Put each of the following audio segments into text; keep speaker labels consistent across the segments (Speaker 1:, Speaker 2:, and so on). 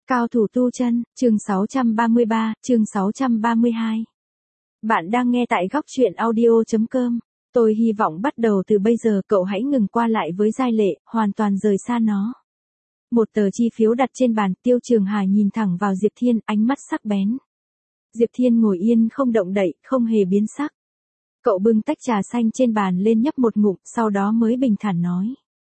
Speaker 1: Cao thủ tu chân, chương 633, chương 632. Bạn đang nghe tại góc truyện audio.com. Tôi hy vọng bắt đầu từ bây giờ cậu hãy ngừng qua lại với Giai Lệ, hoàn toàn rời xa nó. Một tờ chi phiếu đặt trên bàn, Tiêu Trường Hà nhìn thẳng vào Diệp Thiên, ánh mắt sắc bén. Diệp Thiên ngồi yên không động đậy, không hề biến sắc. Cậu bưng tách trà xanh trên bàn lên nhấp một ngụm, sau đó mới bình thản nói.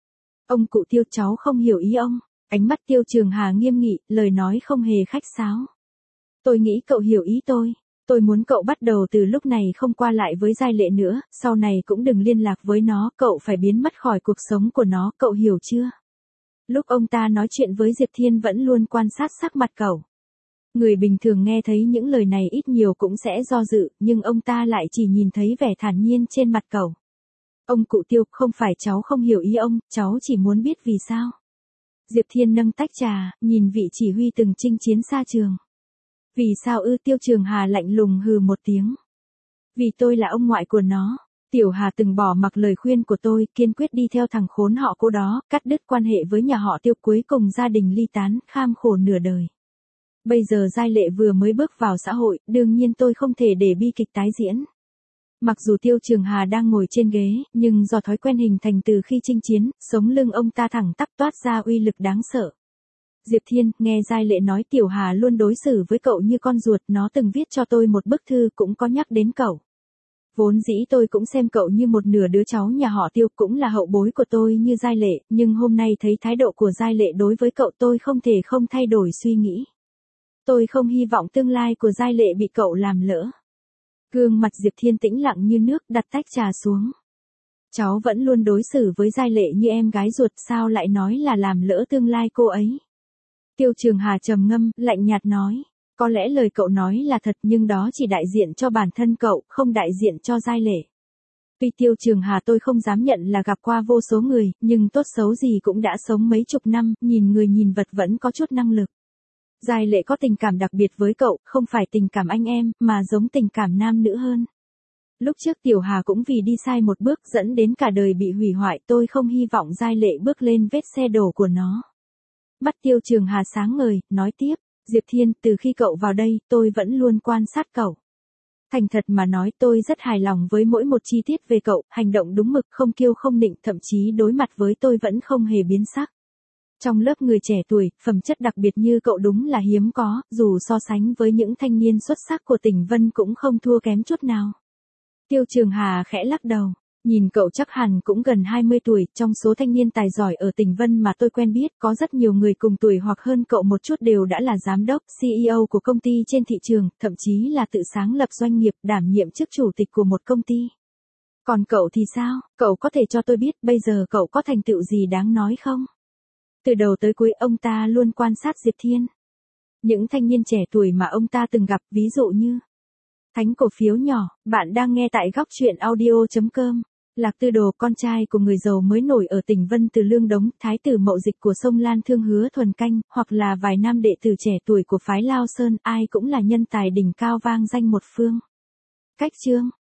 Speaker 1: Ông cụ Tiêu, cháu không hiểu ý ông. Ánh mắt Tiêu Trường Hà nghiêm nghị, lời nói không hề khách sáo. Tôi nghĩ cậu hiểu ý tôi muốn cậu bắt đầu từ lúc này không qua lại với Giai Lệ nữa, sau này cũng đừng liên lạc với nó, cậu phải biến mất khỏi cuộc sống của nó, cậu hiểu chưa? Lúc ông ta nói chuyện với Diệp Thiên vẫn luôn quan sát sắc mặt cậu. Người bình thường nghe thấy những lời này ít nhiều cũng sẽ do dự, nhưng ông ta lại chỉ nhìn thấy vẻ thản nhiên trên mặt cậu. Ông cụ Tiêu, không phải cháu không hiểu ý ông, cháu chỉ muốn biết vì sao. Diệp Thiên nâng tách trà, nhìn vị chỉ huy từng chinh chiến xa trường. Vì sao ư? Tiêu Trường Hà lạnh lùng hừ một tiếng. Vì tôi là ông ngoại của nó. Tiểu Hà từng bỏ mặc lời khuyên của tôi, kiên quyết đi theo thằng khốn họ cô đó, cắt đứt quan hệ với nhà họ Tiêu, cuối cùng gia đình ly tán, kham khổ nửa đời. Bây giờ Giai Lệ vừa mới bước vào xã hội, đương nhiên tôi không thể để bi kịch tái diễn. Mặc dù Tiêu Trường Hà đang ngồi trên ghế, nhưng do thói quen hình thành từ khi chinh chiến, sống lưng ông ta thẳng tắp toát ra uy lực đáng sợ. Diệp Thiên, nghe Giai Lệ nói Tiểu Hà luôn đối xử với cậu như con ruột, nó từng viết cho tôi một bức thư cũng có nhắc đến cậu. Vốn dĩ tôi cũng xem cậu như một nửa đứa cháu nhà họ Tiêu, cũng là hậu bối của tôi như Giai Lệ, nhưng hôm nay thấy thái độ của Giai Lệ đối với cậu tôi không thể không thay đổi suy nghĩ. Tôi không hy vọng tương lai của Giai Lệ bị cậu làm lỡ. Gương mặt Diệp Thiên tĩnh lặng như nước, đặt tách trà xuống. Cháu vẫn luôn đối xử với Giai Lệ như em gái ruột, sao lại nói là làm lỡ tương lai cô ấy? Tiêu Trường Hà trầm ngâm, lạnh nhạt nói. Có lẽ lời cậu nói là thật, nhưng đó chỉ đại diện cho bản thân cậu, không đại diện cho Giai Lệ. Tuy Tiêu Trường Hà tôi không dám nhận là gặp qua vô số người, nhưng tốt xấu gì cũng đã sống mấy chục năm, nhìn người nhìn vật vẫn có chút năng lực. Giai Lệ có tình cảm đặc biệt với cậu, không phải tình cảm anh em, mà giống tình cảm nam nữ hơn. Lúc trước Tiểu Hà cũng vì đi sai một bước dẫn đến cả đời bị hủy hoại, tôi không hy vọng Giai Lệ bước lên vết xe đổ của nó. Mắt Tiêu Trường Hà sáng ngời, nói tiếp, Diệp Thiên, từ khi cậu vào đây, tôi vẫn luôn quan sát cậu. Thành thật mà nói, tôi rất hài lòng với mỗi một chi tiết về cậu, hành động đúng mực, không kiêu không nịnh, thậm chí đối mặt với tôi vẫn không hề biến sắc. Trong lớp người trẻ tuổi, phẩm chất đặc biệt như cậu đúng là hiếm có, dù so sánh với những thanh niên xuất sắc của tỉnh Vân cũng không thua kém chút nào. Tiêu Trường Hà khẽ lắc đầu, nhìn cậu chắc hẳn cũng gần 20 tuổi, trong số thanh niên tài giỏi ở tỉnh Vân mà tôi quen biết, có rất nhiều người cùng tuổi hoặc hơn cậu một chút đều đã là giám đốc, CEO của công ty trên thị trường, thậm chí là tự sáng lập doanh nghiệp, đảm nhiệm chức chủ tịch của một công ty. Còn cậu thì sao? Cậu có thể cho tôi biết bây giờ cậu có thành tựu gì đáng nói không? Từ đầu tới cuối ông ta luôn quan sát Diệp Thiên. Những thanh niên trẻ tuổi mà ông ta từng gặp, ví dụ như Thánh cổ phiếu nhỏ, bạn đang nghe tại góc truyện audio.com. Lạc Tư Đồ, con trai của người giàu mới nổi ở tỉnh Vân Từ Lương Đống, thái tử mậu dịch của sông Lan Thương Hứa Thuần Canh, hoặc là vài nam đệ tử trẻ tuổi của phái Lao Sơn, ai cũng là nhân tài đỉnh cao vang danh một phương. Cách chương,